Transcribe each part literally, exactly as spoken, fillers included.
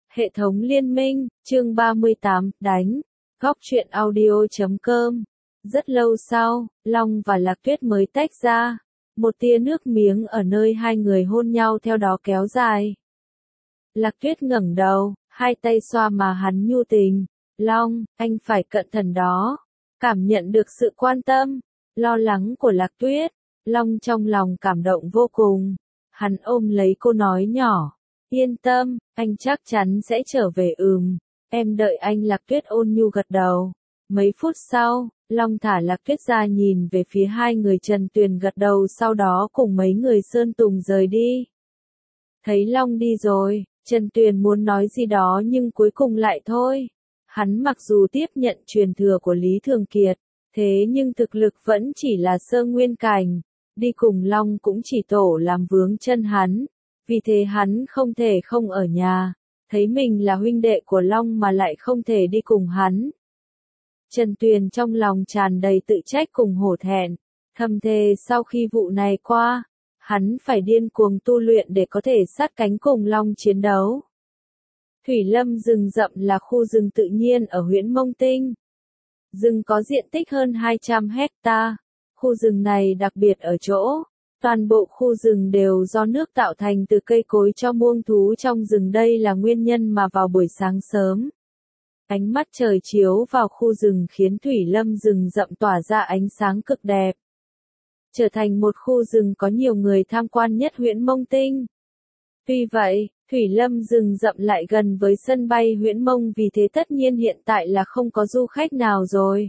Hệ thống liên minh, chương ba mươi tám, đánh. Góc truyện audio chấm com. Rất lâu sau, Long và Lạc Tuyết mới tách ra. Một tia nước miếng ở nơi hai người hôn nhau theo đó kéo dài. Lạc Tuyết ngẩng đầu, hai tay xoa mà hắn nhu tình. Long, anh phải cẩn thận đó. Cảm nhận được sự quan tâm, lo lắng của Lạc Tuyết. Long trong lòng cảm động vô cùng. Hắn ôm lấy cô nói nhỏ. Yên tâm, anh chắc chắn sẽ trở về ừm. Em đợi anh. Lạc Tuyết ôn nhu gật đầu. Mấy phút sau, Long thả Lạc Tuyết ra nhìn về phía hai người. Trần Tuyền gật đầu, sau đó cùng mấy người Sơn Tùng rời đi. Thấy Long đi rồi, Trần Tuyền muốn nói gì đó nhưng cuối cùng lại thôi. Hắn mặc dù tiếp nhận truyền thừa của Lý Thường Kiệt, thế nhưng thực lực vẫn chỉ là sơ nguyên cảnh. Đi cùng Long cũng chỉ tổ làm vướng chân hắn. Vì thế hắn không thể không ở nhà, thấy mình là huynh đệ của Long mà lại không thể đi cùng hắn. Trần Tuyền trong lòng tràn đầy tự trách cùng hổ thẹn, thầm thề sau khi vụ này qua, hắn phải điên cuồng tu luyện để có thể sát cánh cùng Long chiến đấu. Thủy Lâm rừng rậm là khu rừng tự nhiên ở huyện Mông Tinh. Rừng có diện tích hơn hai trăm hecta. Khu rừng này đặc biệt ở chỗ, toàn bộ khu rừng đều do nước tạo thành từ cây cối cho muông thú trong rừng. Đây là nguyên nhân mà vào buổi sáng sớm, ánh mắt trời chiếu vào khu rừng khiến Thủy Lâm rừng rậm tỏa ra ánh sáng cực đẹp. Trở thành một khu rừng có nhiều người tham quan nhất huyện Mông Tinh. Tuy vậy, Thủy Lâm rừng rậm lại gần với sân bay huyện Mông, vì thế tất nhiên hiện tại là không có du khách nào rồi.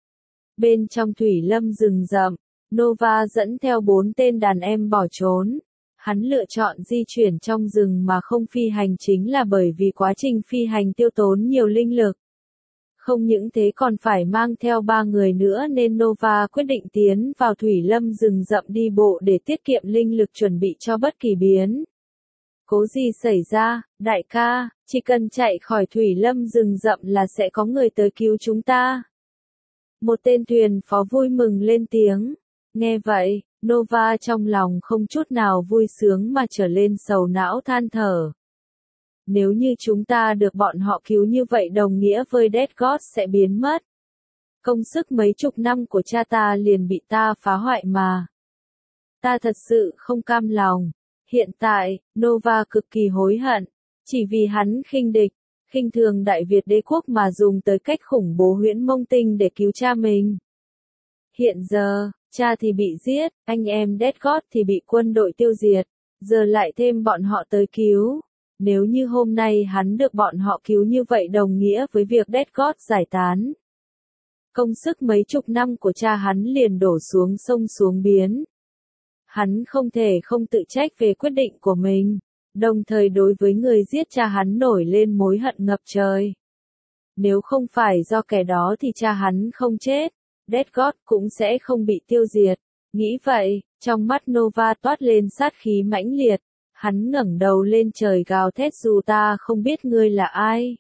Bên trong Thủy Lâm rừng rậm, Nova dẫn theo bốn tên đàn em bỏ trốn. Hắn lựa chọn di chuyển trong rừng mà không phi hành chính là bởi vì quá trình phi hành tiêu tốn nhiều linh lực. Không những thế còn phải mang theo ba người nữa nên Nova quyết định tiến vào Thủy Lâm rừng rậm đi bộ để tiết kiệm linh lực chuẩn bị cho bất kỳ biến cố gì xảy ra. Đại ca, chỉ cần chạy khỏi Thủy Lâm rừng rậm là sẽ có người tới cứu chúng ta. Một tên thuyền phó vui mừng lên tiếng. Nghe vậy, Nova trong lòng không chút nào vui sướng mà trở lên sầu não than thở. Nếu như chúng ta được bọn họ cứu như vậy đồng nghĩa với Death God sẽ biến mất. Công sức mấy chục năm của cha ta liền bị ta phá hoại mà. Ta thật sự không cam lòng. Hiện tại, Nova cực kỳ hối hận. Chỉ vì hắn khinh địch, khinh thường Đại Việt đế quốc mà dùng tới cách khủng bố huyễn Mông Tinh để cứu cha mình. Hiện giờ, cha thì bị giết, anh em Death God thì bị quân đội tiêu diệt, giờ lại thêm bọn họ tới cứu. Nếu như hôm nay hắn được bọn họ cứu như vậy đồng nghĩa với việc Death God giải tán. Công sức mấy chục năm của cha hắn liền đổ xuống sông xuống biển. Hắn không thể không tự trách về quyết định của mình, đồng thời đối với người giết cha hắn nổi lên mối hận ngập trời. Nếu không phải do kẻ đó thì cha hắn không chết, Death God cũng sẽ không bị tiêu diệt. Nghĩ vậy, trong mắt Nova toát lên sát khí mãnh liệt, hắn ngẩng đầu lên trời gào thét, dù ta không biết ngươi là ai.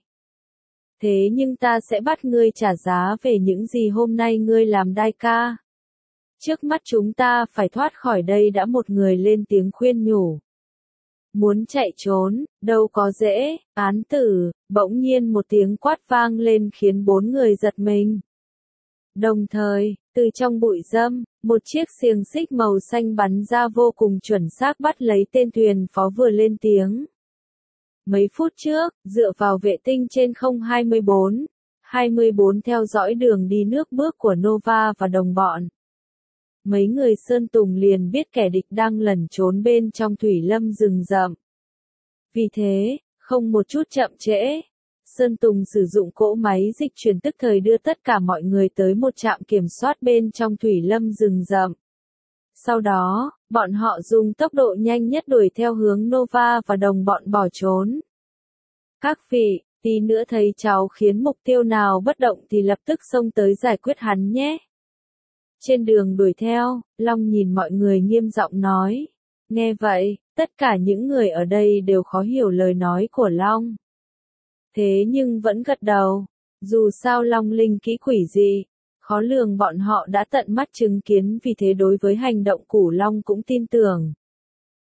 Thế nhưng ta sẽ bắt ngươi trả giá về những gì hôm nay ngươi làm đại ca. Trước mắt chúng ta phải thoát khỏi đây đã, một người lên tiếng khuyên nhủ. Muốn chạy trốn, đâu có dễ, án tử. Bỗng nhiên một tiếng quát vang lên khiến bốn người giật mình. Đồng thời, từ trong bụi rậm, một chiếc xiềng xích màu xanh bắn ra vô cùng chuẩn xác bắt lấy tên thuyền phó vừa lên tiếng. Mấy phút trước, dựa vào vệ tinh trên không hai mươi bốn, hai mươi bốn theo dõi đường đi nước bước của Nova và đồng bọn. Mấy người Sơn Tùng liền biết kẻ địch đang lẩn trốn bên trong Thủy Lâm rừng rậm. Vì thế, không một chút chậm trễ, Sơn Tùng sử dụng cỗ máy dịch chuyển tức thời đưa tất cả mọi người tới một trạm kiểm soát bên trong Thủy Lâm rừng rậm. Sau đó, bọn họ dùng tốc độ nhanh nhất đuổi theo hướng Nova và đồng bọn bỏ trốn. Các vị, tí nữa thấy cháu khiến mục tiêu nào bất động thì lập tức xông tới giải quyết hắn nhé. Trên đường đuổi theo, Long nhìn mọi người nghiêm giọng nói. Nghe vậy, tất cả những người ở đây đều khó hiểu lời nói của Long. Thế nhưng vẫn gật đầu. Dù sao Long linh kỹ quỷ dị, khó lường bọn họ đã tận mắt chứng kiến, vì thế đối với hành động của Long cũng tin tưởng.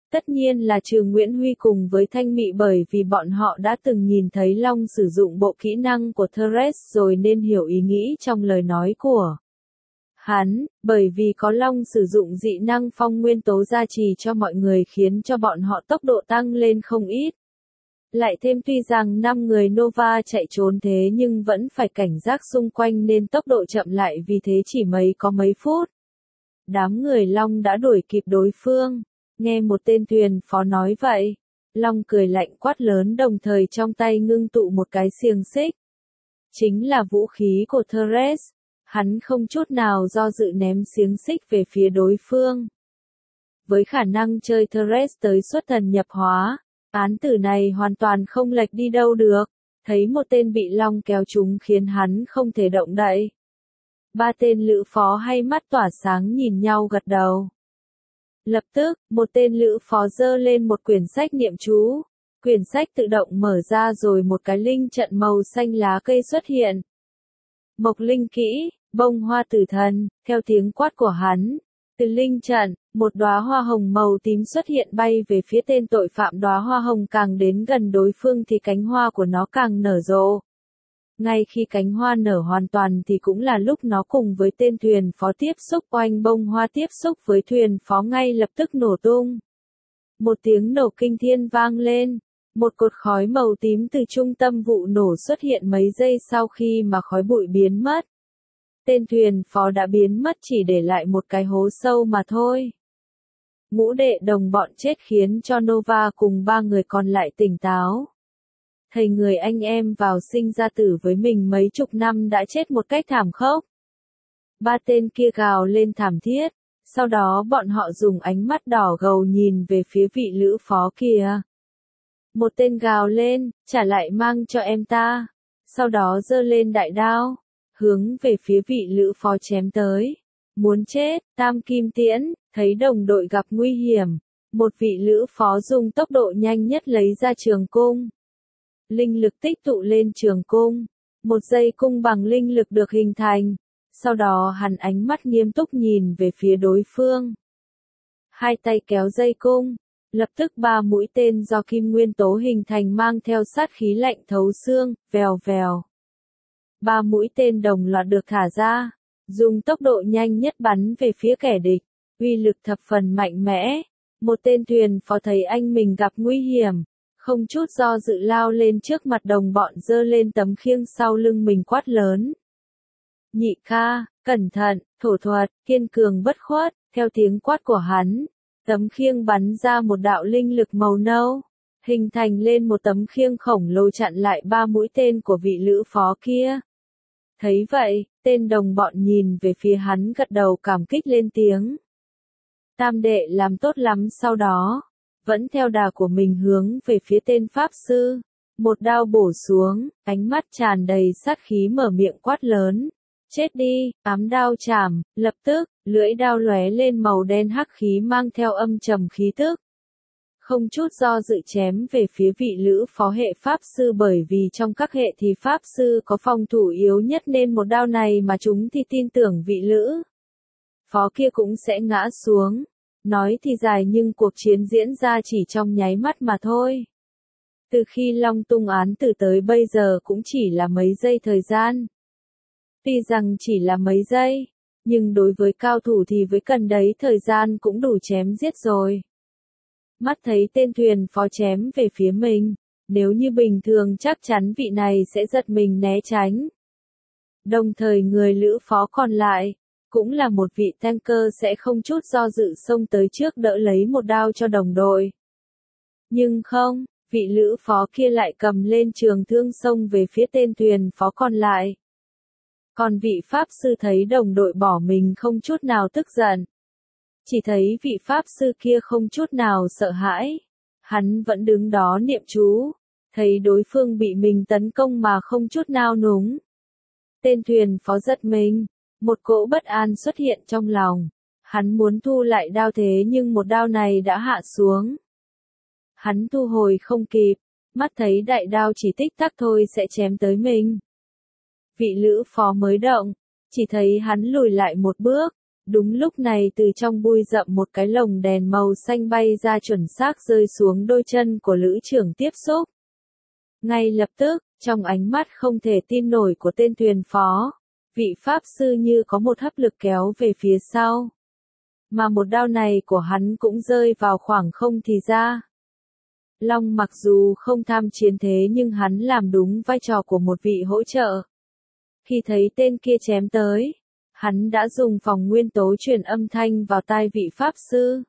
Tất nhiên là trừ Nguyễn Huy cùng với Thanh Mị, bởi vì bọn họ đã từng nhìn thấy Long sử dụng bộ kỹ năng của Thresh rồi nên hiểu ý nghĩ trong lời nói của hắn, bởi vì có Long sử dụng dị năng phong nguyên tố gia trì cho mọi người khiến cho bọn họ tốc độ tăng lên không ít. Lại thêm tuy rằng năm người Nova chạy trốn thế nhưng vẫn phải cảnh giác xung quanh nên tốc độ chậm lại, vì thế chỉ mấy có mấy phút. Đám người Long đã đuổi kịp đối phương. Nghe một tên thuyền phó nói vậy, Long cười lạnh quát lớn, đồng thời trong tay ngưng tụ một cái xiềng xích. Chính là vũ khí của Thresh. Hắn không chút nào do dự ném xiềng xích về phía đối phương. Với khả năng chơi Thresh tới xuất thần nhập hóa, án tử này hoàn toàn không lệch đi đâu được. Thấy một tên bị Long kéo trúng khiến hắn không thể động đậy. Ba tên lữ phó hay mắt tỏa sáng nhìn nhau gật đầu. Lập tức, một tên lữ phó giơ lên một quyển sách niệm chú. Quyển sách tự động mở ra rồi một cái linh trận màu xanh lá cây xuất hiện. Mộc linh kỹ, bông hoa tử thần, theo tiếng quát của hắn. Từ linh trận, một đóa hoa hồng màu tím xuất hiện bay về phía tên tội phạm. Đóa hoa hồng càng đến gần đối phương thì cánh hoa của nó càng nở rộ. Ngay khi cánh hoa nở hoàn toàn thì cũng là lúc nó cùng với tên thuyền phó tiếp xúc, oanh, bông hoa tiếp xúc với thuyền phó ngay lập tức nổ tung. Một tiếng nổ kinh thiên vang lên, một cột khói màu tím từ trung tâm vụ nổ xuất hiện mấy giây sau khi mà khói bụi biến mất. Tên thuyền phó đã biến mất, chỉ để lại một cái hố sâu mà thôi. Ngũ đệ đồng bọn chết khiến cho Nova cùng ba người còn lại tỉnh táo. Thầy người anh em vào sinh ra tử với mình mấy chục năm đã chết một cách thảm khốc. Ba tên kia gào lên thảm thiết, sau đó bọn họ dùng ánh mắt đỏ ngầu nhìn về phía vị lữ phó kia. Một tên gào lên, trả lại mang cho em ta, sau đó giơ lên đại đao, hướng về phía vị lữ phó chém tới. Muốn chết, tam kim tiễn, thấy đồng đội gặp nguy hiểm, một vị lữ phó dùng tốc độ nhanh nhất lấy ra trường cung. Linh lực tích tụ lên trường cung, một dây cung bằng linh lực được hình thành, sau đó hắn ánh mắt nghiêm túc nhìn về phía đối phương. Hai tay kéo dây cung, lập tức ba mũi tên do kim nguyên tố hình thành mang theo sát khí lạnh thấu xương, vèo vèo. Ba mũi tên đồng loạt được thả ra, dùng tốc độ nhanh nhất bắn về phía kẻ địch, uy lực thập phần mạnh mẽ. Một tên thuyền phó thấy anh mình gặp nguy hiểm, không chút do dự lao lên trước mặt đồng bọn, giơ lên tấm khiêng sau lưng mình quát lớn. Nhị ca, cẩn thận, thổ thuật, kiên cường bất khuất, theo tiếng quát của hắn, tấm khiêng bắn ra một đạo linh lực màu nâu, hình thành lên một tấm khiêng khổng lồ chặn lại ba mũi tên của vị lữ phó kia. Thấy vậy, tên đồng bọn nhìn về phía hắn gật đầu cảm kích lên tiếng. Tam đệ làm tốt lắm, sau đó vẫn theo đà của mình hướng về phía tên pháp sư, một đao bổ xuống, ánh mắt tràn đầy sát khí mở miệng quát lớn, chết đi, ám đao chảm. Lập tức, lưỡi đao lóe lên màu đen hắc khí mang theo âm trầm khí tức. Không chút do dự chém về phía vị lữ phó hệ pháp sư, bởi vì trong các hệ thì pháp sư có phòng thủ yếu nhất nên một đao này mà chúng thì tin tưởng vị lữ phó kia cũng sẽ ngã xuống. Nói thì dài nhưng cuộc chiến diễn ra chỉ trong nháy mắt mà thôi. Từ khi Long tung án tử tới bây giờ cũng chỉ là mấy giây thời gian. Tuy rằng chỉ là mấy giây, nhưng đối với cao thủ thì với cần đấy thời gian cũng đủ chém giết rồi. Mắt thấy tên thuyền phó chém về phía mình, nếu như bình thường chắc chắn vị này sẽ giật mình né tránh. Đồng thời người lữ phó còn lại, cũng là một vị tanker sẽ không chút do dự xông tới trước đỡ lấy một đao cho đồng đội. Nhưng không, vị lữ phó kia lại cầm lên trường thương xông về phía tên thuyền phó còn lại. Còn vị pháp sư thấy đồng đội bỏ mình không chút nào tức giận. Chỉ thấy vị pháp sư kia không chút nào sợ hãi. Hắn vẫn đứng đó niệm chú, thấy đối phương bị mình tấn công mà không chút nao núng. Tên thuyền phó giật mình, một cỗ bất an xuất hiện trong lòng. Hắn muốn thu lại đao thế nhưng một đao này đã hạ xuống. Hắn thu hồi không kịp, mắt thấy đại đao chỉ tích tắc thôi sẽ chém tới mình. Vị lữ phó mới động, chỉ thấy hắn lùi lại một bước, Đúng lúc này từ trong bụi rậm một cái lồng đèn màu xanh bay ra chuẩn xác rơi xuống đôi chân của lữ trưởng tiếp xúc. Ngay lập tức, trong ánh mắt không thể tin nổi của tên thuyền phó, vị pháp sư như có một hấp lực kéo về phía sau. Mà một đao này của hắn cũng rơi vào khoảng không thì ra. Long mặc dù không tham chiến thế nhưng hắn làm đúng vai trò của một vị hỗ trợ. Khi thấy tên kia chém tới, hắn đã dùng phòng nguyên tố truyền âm thanh vào tai vị pháp sư.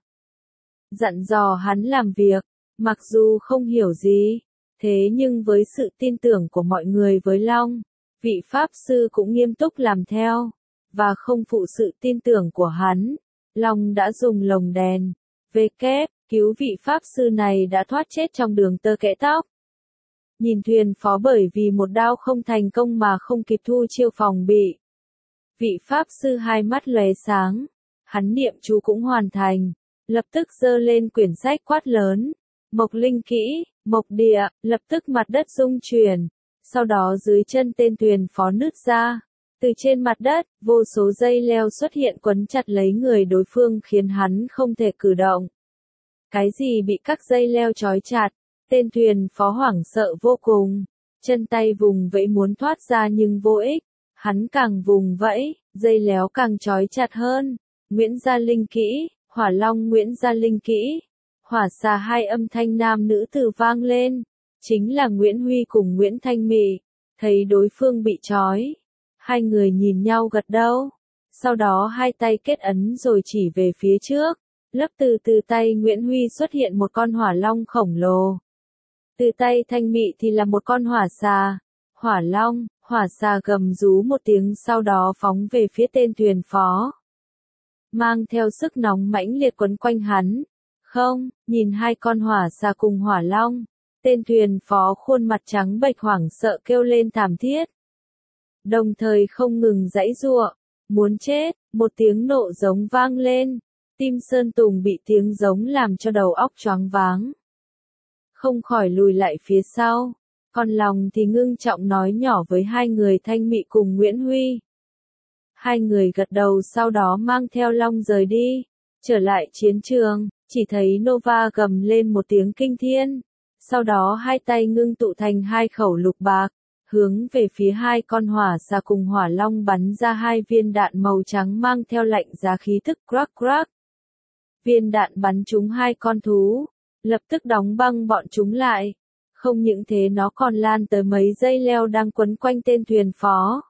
Dặn dò hắn làm việc, mặc dù không hiểu gì, thế nhưng với sự tin tưởng của mọi người với Long, vị pháp sư cũng nghiêm túc làm theo, và không phụ sự tin tưởng của hắn. Long đã dùng lồng đèn, về kép, cứu vị pháp sư này đã thoát chết trong đường tơ kẽ tóc. Nhìn thuyền phó bởi vì một đao không thành công mà không kịp thu chiêu phòng bị. Vị pháp sư hai mắt lóe sáng, hắn niệm chú cũng hoàn thành, lập tức giơ lên quyển sách quát lớn, mộc linh kỹ, mộc địa, lập tức mặt đất rung chuyển, sau đó dưới chân tên thuyền phó nứt ra, từ trên mặt đất, vô số dây leo xuất hiện quấn chặt lấy người đối phương khiến hắn không thể cử động. Cái gì bị các dây leo trói chặt, tên thuyền phó hoảng sợ vô cùng, chân tay vùng vẫy muốn thoát ra nhưng vô ích. Hắn càng vùng vẫy, dây léo càng trói chặt hơn. Nguyễn Gia Linh kỹ, Hỏa Long Nguyễn Gia Linh kỹ. Hỏa xà hai âm thanh nam nữ từ vang lên. Chính là Nguyễn Huy cùng Nguyễn Thanh Mị. Thấy đối phương bị trói. Hai người nhìn nhau gật đầu. Sau đó hai tay kết ấn rồi chỉ về phía trước. Lấp từ từ tay Nguyễn Huy xuất hiện một con hỏa long khổng lồ. Từ tay Thanh Mị thì là một con hỏa xà. Hỏa long. Hỏa xà gầm rú một tiếng sau đó phóng về phía tên thuyền phó. Mang theo sức nóng mãnh liệt quấn quanh hắn. Không, nhìn hai con hỏa xà cùng hỏa long. Tên thuyền phó khuôn mặt trắng bệch hoảng sợ kêu lên thảm thiết. Đồng thời không ngừng giãy giụa, muốn chết, một tiếng nộ giống vang lên. Tim Sơn Tùng bị tiếng giống làm cho đầu óc choáng váng. Không khỏi lùi lại phía sau. Còn lòng thì ngưng trọng nói nhỏ với hai người Thanh Mị cùng Nguyễn Huy. Hai người gật đầu sau đó mang theo Long rời đi. Trở lại chiến trường, chỉ thấy Nova gầm lên một tiếng kinh thiên. Sau đó hai tay ngưng tụ thành hai khẩu lục bạc, hướng về phía hai con hỏa xà cùng hỏa long bắn ra hai viên đạn màu trắng mang theo lạnh giá khí tức crack crack. Viên đạn bắn trúng hai con thú, lập tức đóng băng bọn chúng lại. Không những thế nó còn lan tới mấy dây leo đang quấn quanh tên thuyền phó.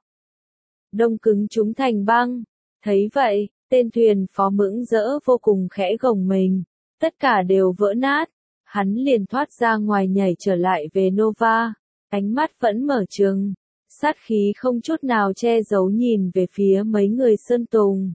Đông cứng chúng thành băng. Thấy vậy, tên thuyền phó mững rỡ vô cùng khẽ gồng mình. Tất cả đều vỡ nát. Hắn liền thoát ra ngoài nhảy trở lại về Nova. Ánh mắt vẫn mở trừng. Sát khí không chút nào che giấu nhìn về phía mấy người Sơn Tùng.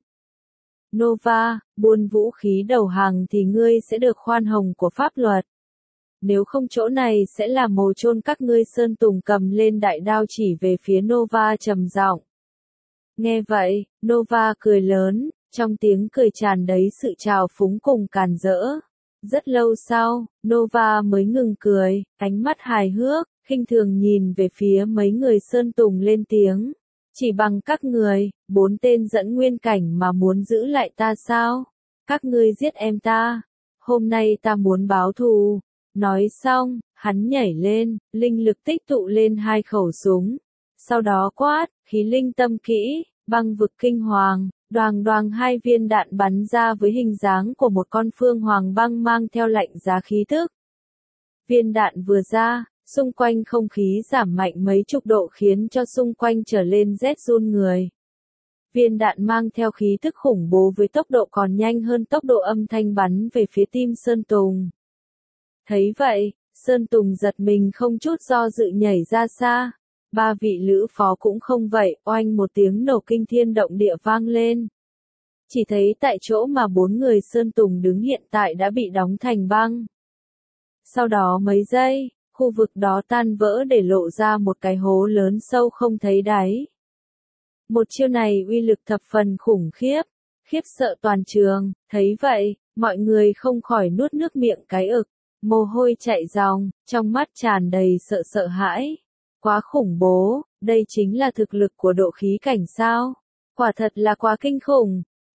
Nova, buôn vũ khí đầu hàng thì ngươi sẽ được khoan hồng của pháp luật. Nếu không chỗ này sẽ là mồ chôn các ngươi. Sơn Tùng cầm lên đại đao chỉ về phía Nova trầm giọng. Nghe vậy, Nova cười lớn, trong tiếng cười tràn đầy sự trào phúng cùng càn rỡ. Rất lâu sau, Nova mới ngừng cười, ánh mắt hài hước, khinh thường nhìn về phía mấy người Sơn Tùng lên tiếng. Chỉ bằng các người, bốn tên dẫn nguyên cảnh mà muốn giữ lại ta sao? Các ngươi giết em ta. Hôm nay ta muốn báo thù. Nói xong, hắn nhảy lên, linh lực tích tụ lên hai khẩu súng. Sau đó quát, khí linh tâm kỹ, băng vực kinh hoàng, đoàng đoàng hai viên đạn bắn ra với hình dáng của một con phương hoàng băng mang theo lạnh giá khí tức. Viên đạn vừa ra, xung quanh không khí giảm mạnh mấy chục độ khiến cho xung quanh trở lên rét run người. Viên đạn mang theo khí tức khủng bố với tốc độ còn nhanh hơn tốc độ âm thanh bắn về phía tim Sơn Tùng. Thấy vậy, Sơn Tùng giật mình không chút do dự nhảy ra xa. Ba vị lữ phó cũng không vậy, oanh một tiếng nổ kinh thiên động địa vang lên. Chỉ thấy tại chỗ mà bốn người Sơn Tùng đứng hiện tại đã bị đóng thành băng. Sau đó mấy giây, khu vực đó tan vỡ để lộ ra một cái hố lớn sâu không thấy đáy. Một chiêu này uy lực thập phần khủng khiếp, khiếp sợ toàn trường. Thấy vậy, mọi người không khỏi nuốt nước miệng cái ực, mồ hôi chảy ròng, trong mắt tràn đầy sợ sợ hãi. Quá khủng bố, đây chính là thực lực của độ khí cảnh sao? Quả thật là quá kinh khủng.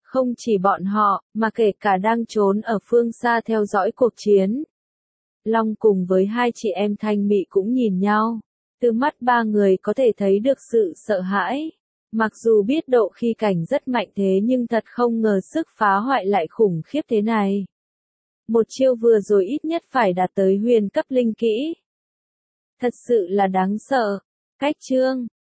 Không chỉ bọn họ, mà kể cả đang trốn ở phương xa theo dõi cuộc chiến. Long cùng với hai chị em Thanh Mị cũng nhìn nhau. Từ mắt ba người có thể thấy được sự sợ hãi. Mặc dù biết độ khi cảnh rất mạnh thế nhưng thật không ngờ sức phá hoại lại khủng khiếp thế này. Một chiêu vừa rồi ít nhất phải đạt tới huyền cấp linh kỹ. Thật sự là đáng sợ. Cách chương